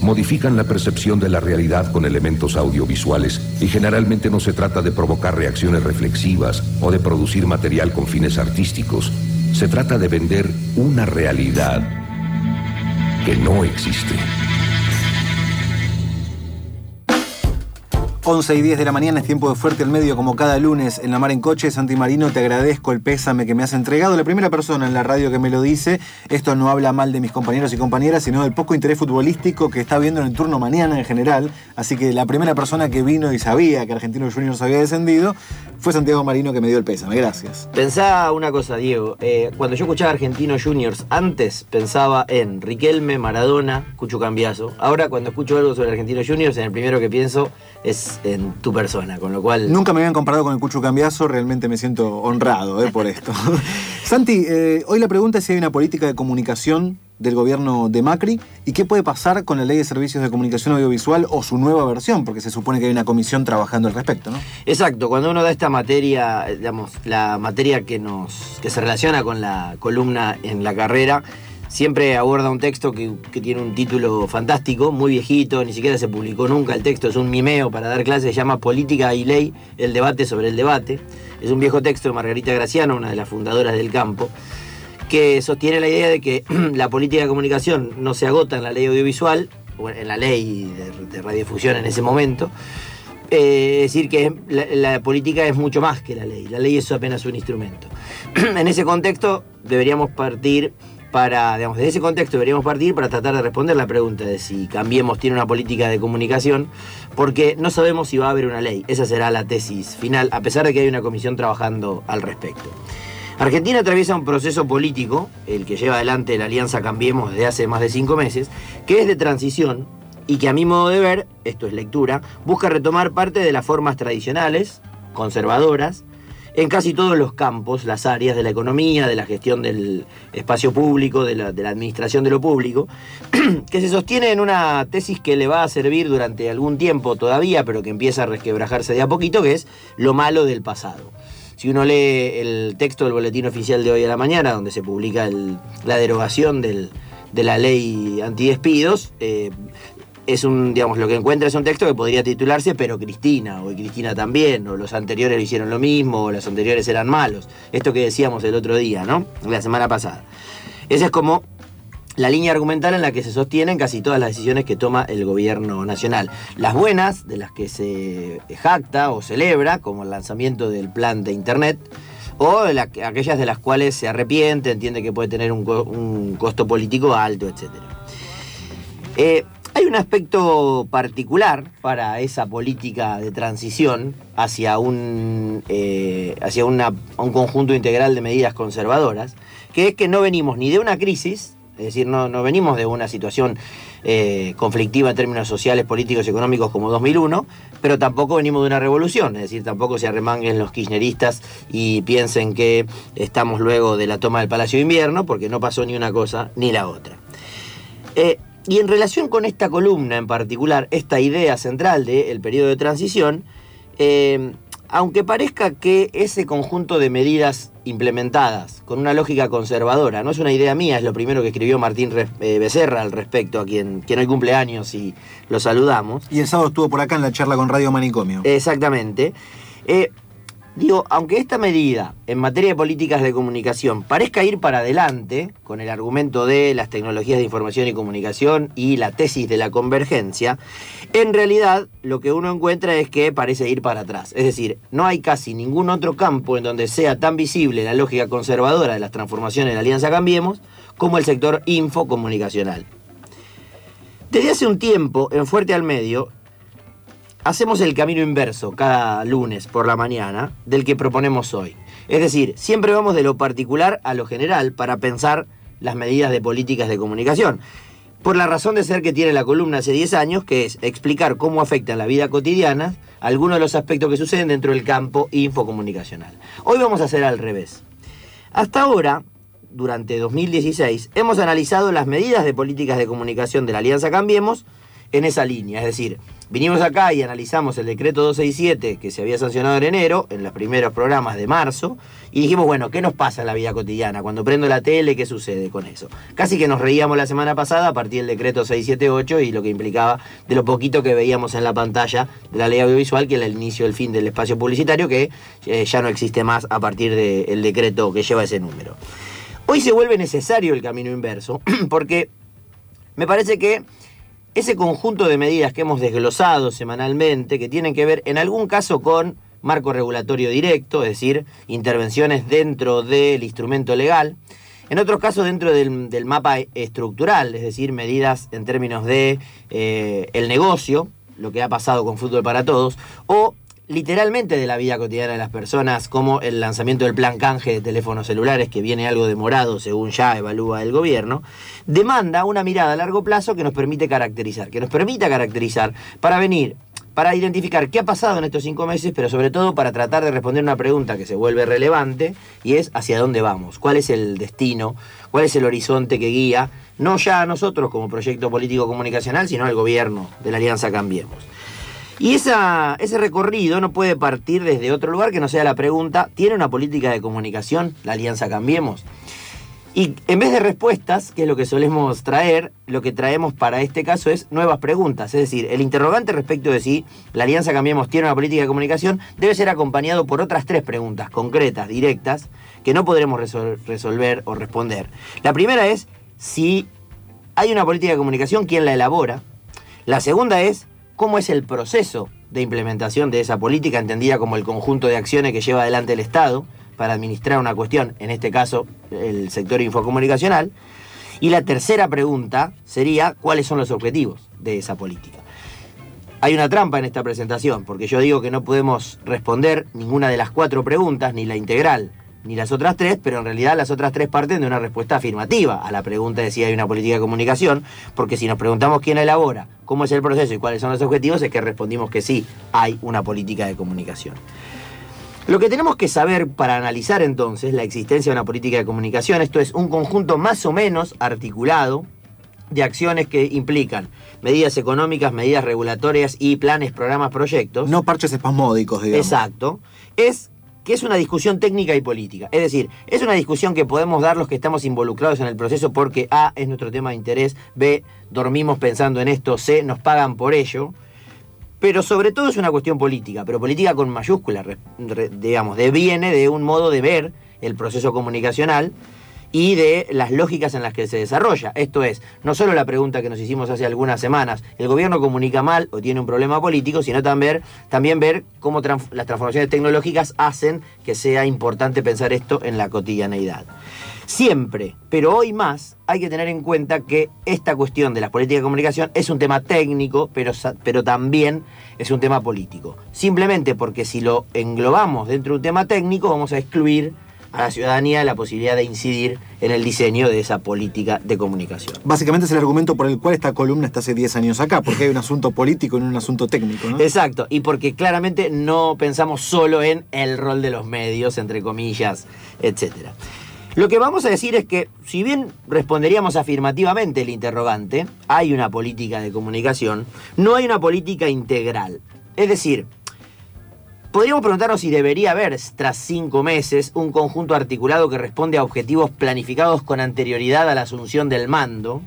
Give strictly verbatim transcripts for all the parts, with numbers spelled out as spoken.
modifican la percepción de la realidad con elementos audiovisuales y generalmente no se trata de provocar reacciones reflexivas o de producir material con fines artísticos. Se trata de vender una realidad que no existe. once y diez de la mañana es tiempo de Fuerte al Medio, como cada lunes en La Mar en Coche. Santi Marino, te agradezco el pésame que me has entregado. La primera persona en la radio que me lo dice. Esto no habla mal de mis compañeros y compañeras, sino del poco interés futbolístico que está viendo en el turno mañana en general. Así que la primera persona que vino y sabía que Argentinos Juniors había descendido fue Santiago Marino, que me dio el pésame. Gracias. Pensá una cosa, Diego. Eh, cuando yo escuchaba Argentinos Juniors, antes pensaba en Riquelme, Maradona, Cucho Cambiaso. Ahora, cuando escucho algo sobre Argentinos Juniors, en el primero que pienso es en tu persona, con lo cual... Nunca me habían comparado con el Cucho Cambiaso, realmente me siento honrado eh, por esto. Santi, eh, hoy la pregunta es si hay una política de comunicación del gobierno de Macri y qué puede pasar con la Ley de Servicios de Comunicación Audiovisual o su nueva versión, porque se supone que hay una comisión trabajando al respecto, ¿no? Exacto, cuando uno da esta materia, digamos, la materia que, nos, que se relaciona con la columna en la carrera, siempre aborda un texto que, que tiene un título fantástico, muy viejito, ni siquiera se publicó nunca el texto, es un mimeo para dar clases, se llama Política y Ley, el debate sobre el debate. Es un viejo texto de Margarita Graciano, una de las fundadoras del campo, que sostiene la idea de que la política de comunicación no se agota en la ley audiovisual, o en la ley de, de radiodifusión en ese momento. Eh, es decir, que la, la política es mucho más que la ley, la ley es apenas un instrumento. En ese contexto deberíamos partir... Para, digamos, de ese contexto deberíamos partir para tratar de responder la pregunta de si Cambiemos tiene una política de comunicación, porque no sabemos si va a haber una ley. Esa será la tesis final, a pesar de que hay una comisión trabajando al respecto. Argentina atraviesa un proceso político, el que lleva adelante la Alianza Cambiemos desde hace más de cinco meses, que es de transición y que, a mi modo de ver, esto es lectura, busca retomar parte de las formas tradicionales, conservadoras, en casi todos los campos, las áreas de la economía, de la gestión del espacio público, de la, de la administración de lo público, que se sostiene en una tesis que le va a servir durante algún tiempo todavía, pero que empieza a resquebrajarse de a poquito, que es lo malo del pasado. Si uno lee el texto del boletín oficial de hoy a la mañana, donde se publica el, la derogación del, de la ley antidespidos, eh, es un, digamos, lo que encuentra es un texto que podría titularse Pero Cristina, o Cristina también, o los anteriores lo hicieron lo mismo, o los anteriores eran malos. Esto que decíamos el otro día, ¿no? La semana pasada. Esa es como la línea argumental en la que se sostienen casi todas las decisiones que toma el gobierno nacional. Las buenas, de las que se jacta o celebra, como el lanzamiento del plan de internet, o la, aquellas de las cuales se arrepiente, entiende que puede tener un, un costo político alto, etcétera. Eh, Hay un aspecto particular para esa política de transición hacia un, eh, hacia una, un conjunto integral de medidas conservadoras, que es que no venimos ni de una crisis, es decir, no, no venimos de una situación eh, conflictiva en términos sociales, políticos y económicos como dos mil uno, pero tampoco venimos de una revolución, es decir, tampoco se arremanguen los kirchneristas y piensen que estamos luego de la toma del Palacio de Invierno, porque no pasó ni una cosa ni la otra. Eh, Y en relación con esta columna en particular, esta idea central del periodo de transición, eh, aunque parezca que ese conjunto de medidas implementadas con una lógica conservadora, no es una idea mía, es lo primero que escribió Martín Becerra al respecto, a quien, quien hoy cumple años y lo saludamos. Y el sábado estuvo por acá en la charla con Radio Manicomio. Exactamente. Eh, Digo, aunque esta medida en materia de políticas de comunicación parezca ir para adelante, con el argumento de las tecnologías de información y comunicación y la tesis de la convergencia, en realidad lo que uno encuentra es que parece ir para atrás. Es decir, no hay casi ningún otro campo en donde sea tan visible la lógica conservadora de las transformaciones de la Alianza Cambiemos como el sector infocomunicacional. Desde hace un tiempo, en Fuerte al Medio, hacemos el camino inverso cada lunes por la mañana del que proponemos hoy. Es decir, siempre vamos de lo particular a lo general para pensar las medidas de políticas de comunicación. Por la razón de ser que tiene la columna hace diez años, que es explicar cómo afectan la vida cotidiana algunos de los aspectos que suceden dentro del campo infocomunicacional. Hoy vamos a hacer al revés. Hasta ahora, durante dos mil dieciséis, hemos analizado las medidas de políticas de comunicación de la Alianza Cambiemos en esa línea, es decir, Vinimos acá y analizamos el decreto doscientos sesenta y siete que se había sancionado en enero, en los primeros programas de marzo, y dijimos, bueno, ¿qué nos pasa en la vida cotidiana? Cuando prendo la tele, ¿qué sucede con eso? Casi que nos reíamos la semana pasada a partir del decreto seiscientos setenta y ocho y lo que implicaba de lo poquito que veíamos en la pantalla de la ley audiovisual, que era el inicio del fin del espacio publicitario, que eh, ya no existe más a partir del decreto que lleva ese número. Hoy se vuelve necesario el camino inverso, porque me parece que ese conjunto de medidas que hemos desglosado semanalmente, que tienen que ver en algún caso con marco regulatorio directo, es decir, intervenciones dentro del instrumento legal, en otros casos dentro del, del mapa estructural, es decir, medidas en términos de eh, el negocio, lo que ha pasado con Fútbol para Todos, o literalmente de la vida cotidiana de las personas, como el lanzamiento del plan canje de teléfonos celulares, que viene algo demorado según ya evalúa el gobierno, demanda una mirada a largo plazo que nos permite caracterizar, que nos permita caracterizar para venir, para identificar qué ha pasado en estos cinco meses, pero sobre todo para tratar de responder una pregunta que se vuelve relevante, y es hacia dónde vamos, cuál es el destino, cuál es el horizonte que guía, no ya a nosotros como proyecto político comunicacional, sino al gobierno de la Alianza Cambiemos. Y esa, ese recorrido no puede partir desde otro lugar que no sea la pregunta, ¿tiene una política de comunicación la Alianza Cambiemos? Y en vez de respuestas, que es lo que solemos traer, lo que traemos para este caso es nuevas preguntas. Es decir, el interrogante respecto de si la Alianza Cambiemos tiene una política de comunicación debe ser acompañado por otras tres preguntas concretas, directas, que no podremos resol- resolver o responder. La primera es si hay una política de comunicación, ¿quién la elabora? La segunda es cómo es el proceso de implementación de esa política, entendida como el conjunto de acciones que lleva adelante el Estado para administrar una cuestión, en este caso el sector infocomunicacional. Y la tercera pregunta sería cuáles son los objetivos de esa política. Hay una trampa en esta presentación, porque yo digo que no podemos responder ninguna de las cuatro preguntas, ni la integral, ni las otras tres, pero en realidad las otras tres parten de una respuesta afirmativa a la pregunta de si hay una política de comunicación, porque si nos preguntamos quién la elabora, cómo es el proceso y cuáles son los objetivos, es que respondimos que sí, hay una política de comunicación. Lo que tenemos que saber para analizar entonces la existencia de una política de comunicación, esto es un conjunto más o menos articulado de acciones que implican medidas económicas, medidas regulatorias y planes, programas, proyectos. No parches espasmódicos, digamos. Exacto. Es que es una discusión técnica y política. Es decir, es una discusión que podemos dar los que estamos involucrados en el proceso porque A, es nuestro tema de interés, B, dormimos pensando en esto, C, nos pagan por ello. Pero sobre todo es una cuestión política, pero política con mayúsculas, digamos, deviene de un modo de ver el proceso comunicacional y de las lógicas en las que se desarrolla. Esto es, no solo la pregunta que nos hicimos hace algunas semanas, ¿el gobierno comunica mal o tiene un problema político?, sino también, también ver cómo trans- las transformaciones tecnológicas hacen que sea importante pensar esto en la cotidianeidad. Siempre, pero hoy más, hay que tener en cuenta que esta cuestión de las políticas de comunicación es un tema técnico, pero, pero también es un tema político. Simplemente porque si lo englobamos dentro de un tema técnico, vamos a excluir a la ciudadanía la posibilidad de incidir en el diseño de esa política de comunicación. Básicamente es el argumento por el cual esta columna está hace diez años acá, porque hay un asunto político y no un asunto técnico, ¿no? Exacto, y porque claramente no pensamos solo en el rol de los medios, entre comillas, etcétera. Lo que vamos a decir es que, si bien responderíamos afirmativamente el interrogante, hay una política de comunicación, no hay una política integral. Es decir, podríamos preguntarnos si debería haber, tras cinco meses, un conjunto articulado que responde a objetivos planificados con anterioridad a la asunción del mando,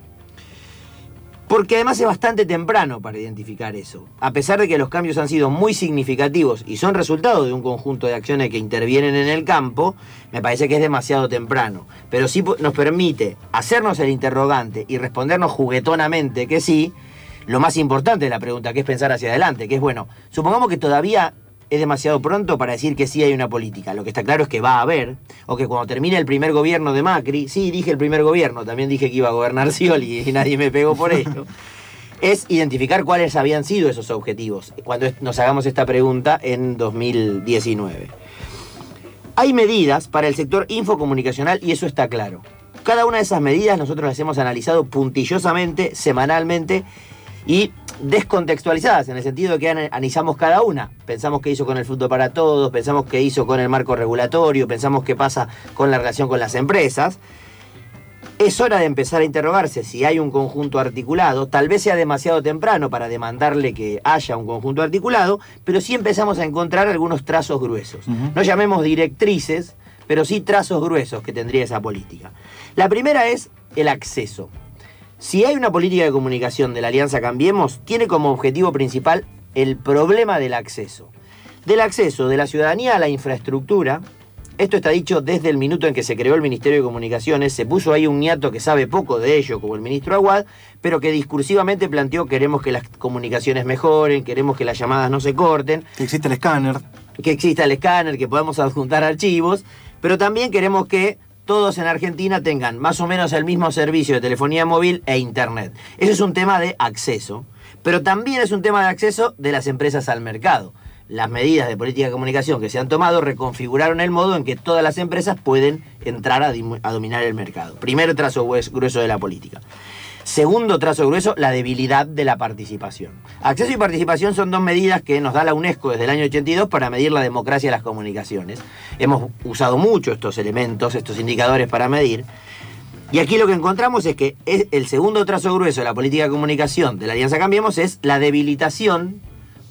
porque además es bastante temprano para identificar eso. A pesar de que los cambios han sido muy significativos y son resultado de un conjunto de acciones que intervienen en el campo, me parece que es demasiado temprano. Pero sí nos permite hacernos el interrogante y respondernos juguetonamente que sí, lo más importante de la pregunta, que es pensar hacia adelante, que es, bueno, supongamos que todavía es demasiado pronto para decir que sí hay una política. Lo que está claro es que va a haber, o que cuando termine el primer gobierno de Macri, sí, dije el primer gobierno, también dije que iba a gobernar Scioli y nadie me pegó por ello, es identificar cuáles habían sido esos objetivos cuando nos hagamos esta pregunta en dos mil diecinueve. Hay medidas para el sector infocomunicacional y eso está claro. Cada una de esas medidas nosotros las hemos analizado puntillosamente, semanalmente y descontextualizadas, en el sentido de que analizamos cada una. Pensamos qué hizo con el Fútbol para Todos, pensamos qué hizo con el marco regulatorio, pensamos qué pasa con la relación con las empresas. Es hora de empezar a interrogarse si hay un conjunto articulado. Tal vez sea demasiado temprano para demandarle que haya un conjunto articulado, pero sí empezamos a encontrar algunos trazos gruesos. Uh-huh. No llamemos directrices, pero sí trazos gruesos que tendría esa política. La primera es el acceso. Si hay una política de comunicación de la Alianza Cambiemos, tiene como objetivo principal el problema del acceso. Del acceso de la ciudadanía a la infraestructura. Esto está dicho desde el minuto en que se creó el Ministerio de Comunicaciones. Se puso ahí un ñato que sabe poco de ello, como el ministro Aguad, pero que discursivamente planteó: queremos que las comunicaciones mejoren, queremos que las llamadas no se corten. Que existe el escáner. Que exista el escáner, que podamos adjuntar archivos, pero también queremos que todos en Argentina tengan más o menos el mismo servicio de telefonía móvil e internet. Eso es un tema de acceso, pero también es un tema de acceso de las empresas al mercado. Las medidas de política de comunicación que se han tomado reconfiguraron el modo en que todas las empresas pueden entrar a, a dominar el mercado. Primer trazo grueso de la política. Segundo trazo grueso, la debilidad de la participación. Acceso y participación son dos medidas que nos da la UNESCO desde el año ochenta y dos para medir la democracia de las comunicaciones. Hemos usado mucho estos elementos, estos indicadores para medir. Y aquí lo que encontramos es que es el segundo trazo grueso de la política de comunicación de la Alianza Cambiemos es la debilitación,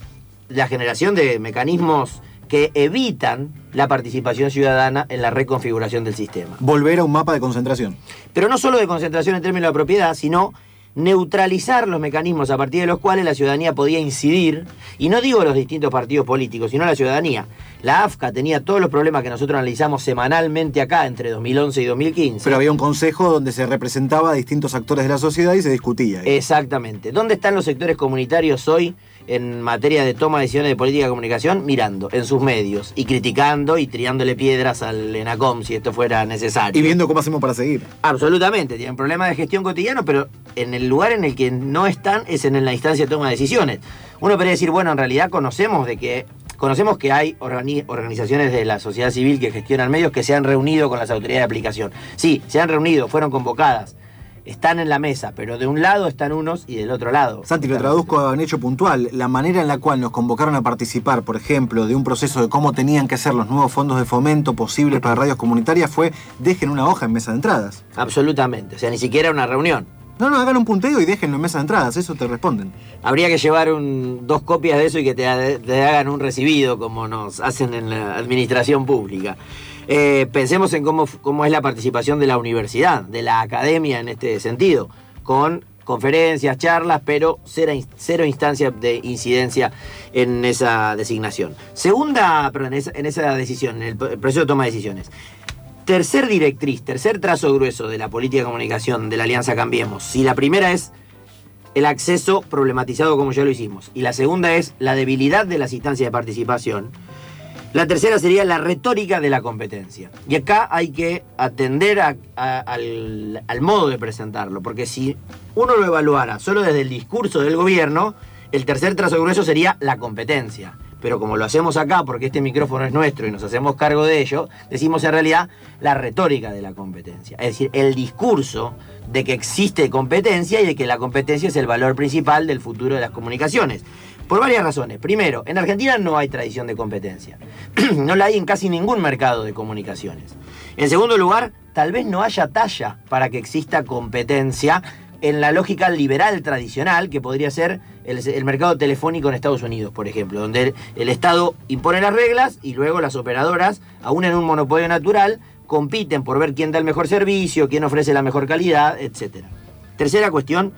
la generación de mecanismos que evitan la participación ciudadana en la reconfiguración del sistema. Volver a un mapa de concentración. Pero no solo de concentración en términos de propiedad, sino neutralizar los mecanismos a partir de los cuales la ciudadanía podía incidir, y no digo los distintos partidos políticos, sino la ciudadanía. La A F C A tenía todos los problemas que nosotros analizamos semanalmente acá entre dos mil once y dos mil quince. Pero había un consejo donde se representaba a distintos actores de la sociedad y se discutía. Exactamente. ¿Dónde están los sectores comunitarios hoy en materia de toma de decisiones de política de comunicación? Mirando en sus medios y criticando y tirándole piedras al ENACOM si esto fuera necesario. Y viendo cómo hacemos para seguir. Absolutamente, tienen problemas de gestión cotidiano, pero en el lugar en el que no están es en la instancia de toma de decisiones. Uno podría decir, bueno, en realidad conocemos de que conocemos que hay organi- organizaciones de la sociedad civil que gestionan medios que se han reunido con las autoridades de aplicación. Sí, se han reunido, fueron convocadas. Están en la mesa, pero de un lado están unos y del otro lado. Santi, lo traduzco a un hecho puntual. La manera en la cual nos convocaron a participar, por ejemplo, de un proceso de cómo tenían que ser los nuevos fondos de fomento posibles para radios comunitarias fue: dejen una hoja en mesa de entradas. Absolutamente, o sea, ni siquiera una reunión. No, no, hagan un punteo y déjenlo en mesa de entradas, eso te responden. Habría que llevar un, dos copias de eso y que te, te hagan un recibido, como nos hacen en la administración pública. Eh, pensemos en cómo, cómo es la participación de la universidad, de la academia en este sentido, con conferencias, charlas, pero cero, cero instancia de incidencia en esa designación. Segunda, perdón, en esa, en esa decisión, en el proceso de toma de decisiones. Tercer directriz, tercer trazo grueso de la política de comunicación de la Alianza Cambiemos. Si la primera es el acceso problematizado como ya lo hicimos, y la segunda es la debilidad de las instancias de participación, la tercera sería la retórica de la competencia. Y acá hay que atender a, a, al, al modo de presentarlo, porque si uno lo evaluara solo desde el discurso del gobierno, el tercer trazo grueso sería la competencia. Pero como lo hacemos acá, porque este micrófono es nuestro y nos hacemos cargo de ello, decimos en realidad la retórica de la competencia. Es decir, el discurso de que existe competencia y de que la competencia es el valor principal del futuro de las comunicaciones. Por varias razones. Primero, en Argentina no hay tradición de competencia. No la hay en casi ningún mercado de comunicaciones. En segundo lugar, tal vez no haya talla para que exista competencia en la lógica liberal tradicional, que podría ser el, el mercado telefónico en Estados Unidos, por ejemplo, donde el, el Estado impone las reglas y luego las operadoras, aún en un monopolio natural, compiten por ver quién da el mejor servicio, quién ofrece la mejor calidad, etcétera. Tercera cuestión,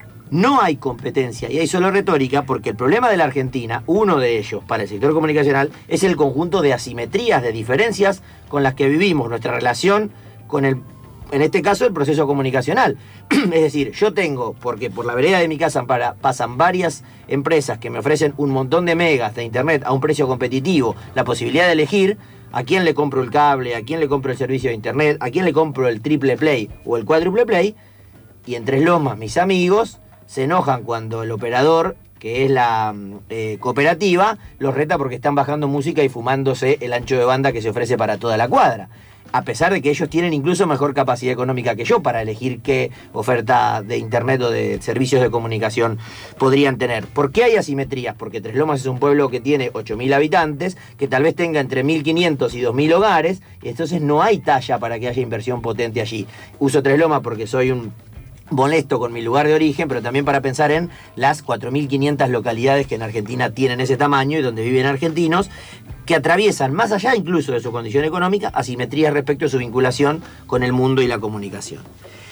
no hay competencia y hay solo retórica, porque el problema de la Argentina, uno de ellos para el sector comunicacional, es el conjunto de asimetrías, de diferencias con las que vivimos, nuestra relación con el, en este caso, el proceso comunicacional. Es decir, yo tengo, porque por la vereda de mi casa para, pasan varias empresas que me ofrecen un montón de megas de internet a un precio competitivo, la posibilidad de elegir a quién le compro el cable, a quién le compro el servicio de internet, a quién le compro el triple play o el cuádruple play, y en Tres Lomas mis amigos se enojan cuando el operador, que es la eh, cooperativa, los reta porque están bajando música y fumándose el ancho de banda que se ofrece para toda la cuadra. a pesar de que ellos tienen incluso mejor capacidad económica que yo para elegir qué oferta de internet o de servicios de comunicación podrían tener. ¿Por qué hay asimetrías? Porque Tres Lomas es un pueblo que tiene ocho mil habitantes, que tal vez tenga entre mil quinientos y dos mil hogares, y entonces no hay talla para que haya inversión potente allí. Uso Tres Lomas porque soy un molesto con mi lugar de origen, pero también para pensar en las cuatro mil quinientas localidades que en Argentina tienen ese tamaño y donde viven argentinos, que atraviesan, más allá incluso de su condición económica, asimetrías respecto a su vinculación con el mundo y la comunicación.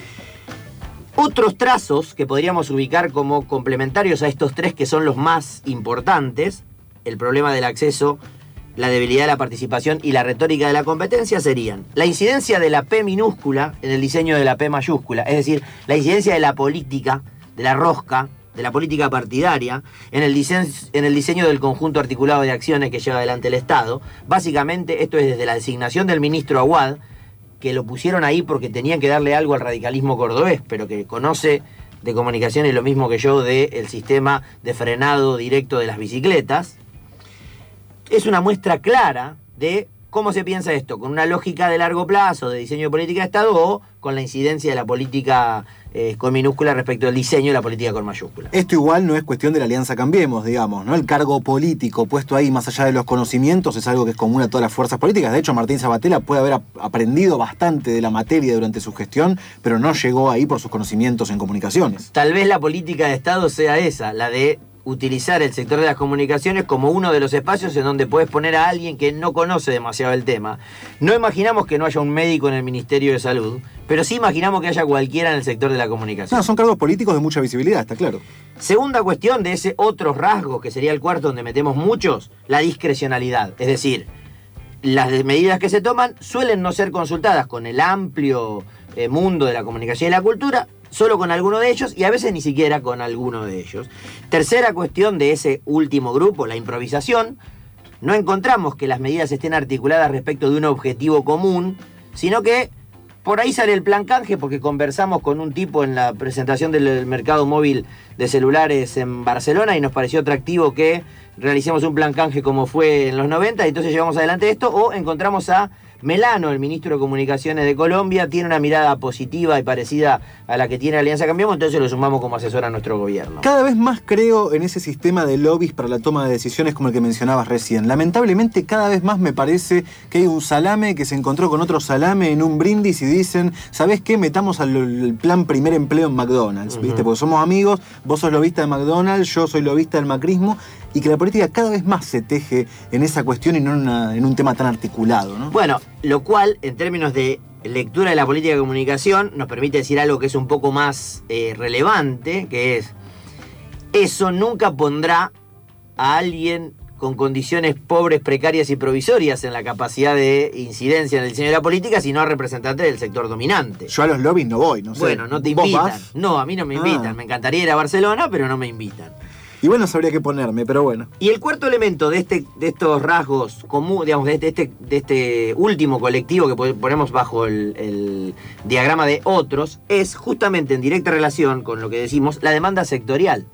Otros trazos que podríamos ubicar como complementarios a estos tres, que son los más importantes, el problema del acceso, la debilidad de la participación y la retórica de la competencia, serían la incidencia de la P minúscula en el diseño de la P mayúscula, es decir, la incidencia de la política, de la rosca, de la política partidaria, en el, diseño, en el diseño del conjunto articulado de acciones que lleva adelante el Estado. Básicamente, esto es desde la designación del ministro Aguad, que lo pusieron ahí porque tenían que darle algo al radicalismo cordobés, pero que conoce de comunicaciones lo mismo que yo del sistema de frenado directo de las bicicletas. Es una muestra clara de cómo se piensa esto, con una lógica de largo plazo, de diseño de política de Estado, o con la incidencia de la política eh, con minúscula respecto al diseño de la política con mayúscula. Esto igual no es cuestión de la Alianza Cambiemos, digamos, ¿no? El cargo político puesto ahí más allá de los conocimientos es algo que es común a todas las fuerzas políticas. De hecho, Martín Sabatella puede haber aprendido bastante de la materia durante su gestión, pero no llegó ahí por sus conocimientos en comunicaciones. Tal vez la política de Estado sea esa, la de utilizar el sector de las comunicaciones como uno de los espacios en donde puedes poner a alguien que no conoce demasiado el tema. No imaginamos que no haya un médico en el Ministerio de Salud, pero sí imaginamos que haya cualquiera en el sector de la comunicación. No, son cargos políticos de mucha visibilidad, está claro. Segunda cuestión de ese otro rasgo, que sería el cuarto donde metemos muchos, la discrecionalidad. Es decir, las medidas que se toman suelen no ser consultadas con el amplio eh, mundo de la comunicación y la cultura, solo con alguno de ellos y a veces ni siquiera con alguno de ellos. Tercera cuestión de ese último grupo, la improvisación. No encontramos que las medidas estén articuladas respecto de un objetivo común, sino que por ahí sale el plan canje porque conversamos con un tipo en la presentación del mercado móvil de celulares en Barcelona y nos pareció atractivo que realicemos un plan canje como fue en los noventa y entonces llevamos adelante esto, o encontramos a Melano, el ministro de Comunicaciones de Colombia, tiene una mirada positiva y parecida a la que tiene Alianza Cambiemos, entonces lo sumamos como asesor a nuestro gobierno. Cada vez más creo en ese sistema de lobbies para la toma de decisiones como el que mencionabas recién. Lamentablemente cada vez más me parece que hay un salame que se encontró con otro salame en un brindis y dicen, ¿sabés qué? Metamos al plan primer empleo en McDonald's, uh-huh. ¿viste? Porque somos amigos, vos sos lobista de McDonald's, yo soy lobista del macrismo, y que la política cada vez más se teje en esa cuestión y no en, una, en un tema tan articulado, ¿no? Bueno, lo cual, en términos de lectura de la política de comunicación, nos permite decir algo que es un poco más eh, relevante, que es, eso nunca pondrá a alguien con condiciones pobres, precarias y provisorias en la capacidad de incidencia en el diseño de la política, sino a representantes del sector dominante. Yo a los lobbies no voy, no sé. Bueno, no te invitan. No, a mí no me invitan. Ah. Me encantaría ir a Barcelona, pero no me invitan. Igual no sabría qué ponerme, pero bueno. Y el cuarto elemento de este, de estos rasgos comunes, digamos, de este, este, de este último colectivo que ponemos bajo el, el diagrama de otros, es justamente en directa relación con lo que decimos, la demanda sectorial.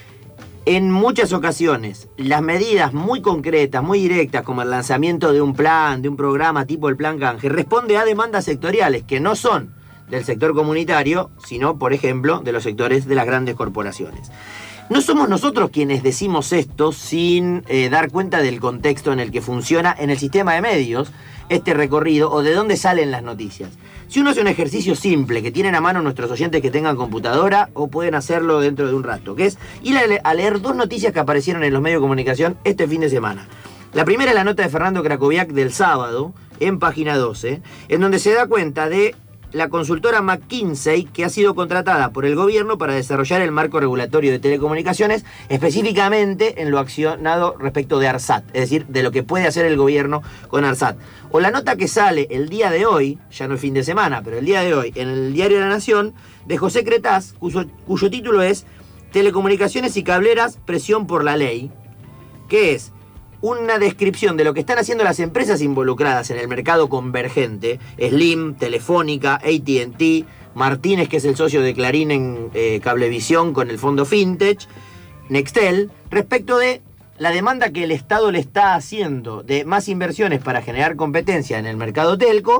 En muchas ocasiones, las medidas muy concretas, muy directas, como el lanzamiento de un plan, de un programa tipo el Plan Canje, responde a demandas sectoriales que no son del sector comunitario, sino, por ejemplo, de los sectores de las grandes corporaciones. No somos nosotros quienes decimos esto sin eh, dar cuenta del contexto en el que funciona en el sistema de medios este recorrido o de dónde salen las noticias. Si uno hace un ejercicio simple que tienen a mano nuestros oyentes que tengan computadora o pueden hacerlo dentro de un rato, que es ir a, le- a leer dos noticias que aparecieron en los medios de comunicación este fin de semana. La primera es la nota de Fernando Krakowiak del sábado en página doce, en donde se da cuenta de la consultora McKinsey, que ha sido contratada por el gobierno para desarrollar el marco regulatorio de telecomunicaciones, específicamente en lo accionado respecto de ARSAT, es decir, de lo que puede hacer el gobierno con ARSAT. O la nota que sale el día de hoy, ya no es fin de semana, pero el día de hoy, en el Diario de la Nación, de José Cretaz, cuyo, cuyo título es Telecomunicaciones y cableras, presión por la ley, que es una descripción de lo que están haciendo las empresas involucradas en el mercado convergente, Slim, Telefónica, A T and T, Martínez, que es el socio de Clarín en eh, Cablevisión con el fondo Fintech, Nextel, respecto de la demanda que el Estado le está haciendo de más inversiones para generar competencia en el mercado telco,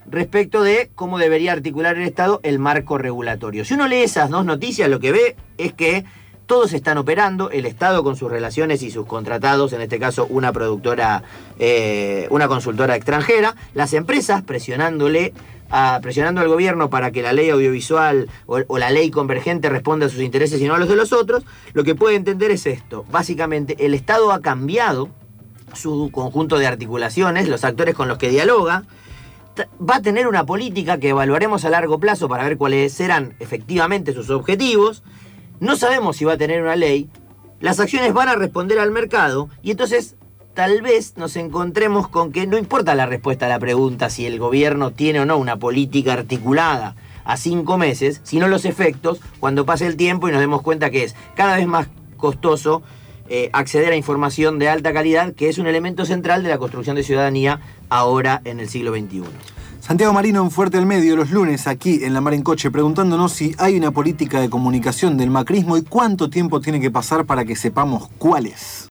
respecto de cómo debería articular el Estado el marco regulatorio. Si uno lee esas dos noticias, lo que ve es que todos están operando, el Estado con sus relaciones y sus contratados, en este caso una productora, eh, una consultora extranjera, las empresas presionándole, a, presionando al gobierno para que la ley audiovisual o, o la ley convergente responda a sus intereses y no a los de los otros. Lo que puede entender es esto: básicamente el Estado ha cambiado su conjunto de articulaciones, los actores con los que dialoga, va a tener una política que evaluaremos a largo plazo para ver cuáles serán efectivamente sus objetivos. No sabemos si va a tener una ley, las acciones van a responder al mercado y entonces tal vez nos encontremos con que no importa la respuesta a la pregunta si el gobierno tiene o no una política articulada a cinco meses, sino los efectos cuando pase el tiempo y nos demos cuenta que es cada vez más costoso eh, acceder a información de alta calidad, que es un elemento central de la construcción de ciudadanía ahora en el siglo veintiuno. Santiago Marino en Fuerte al Medio, los lunes aquí en La Mar en Coche, preguntándonos si hay una política de comunicación del macrismo y cuánto tiempo tiene que pasar para que sepamos cuál es.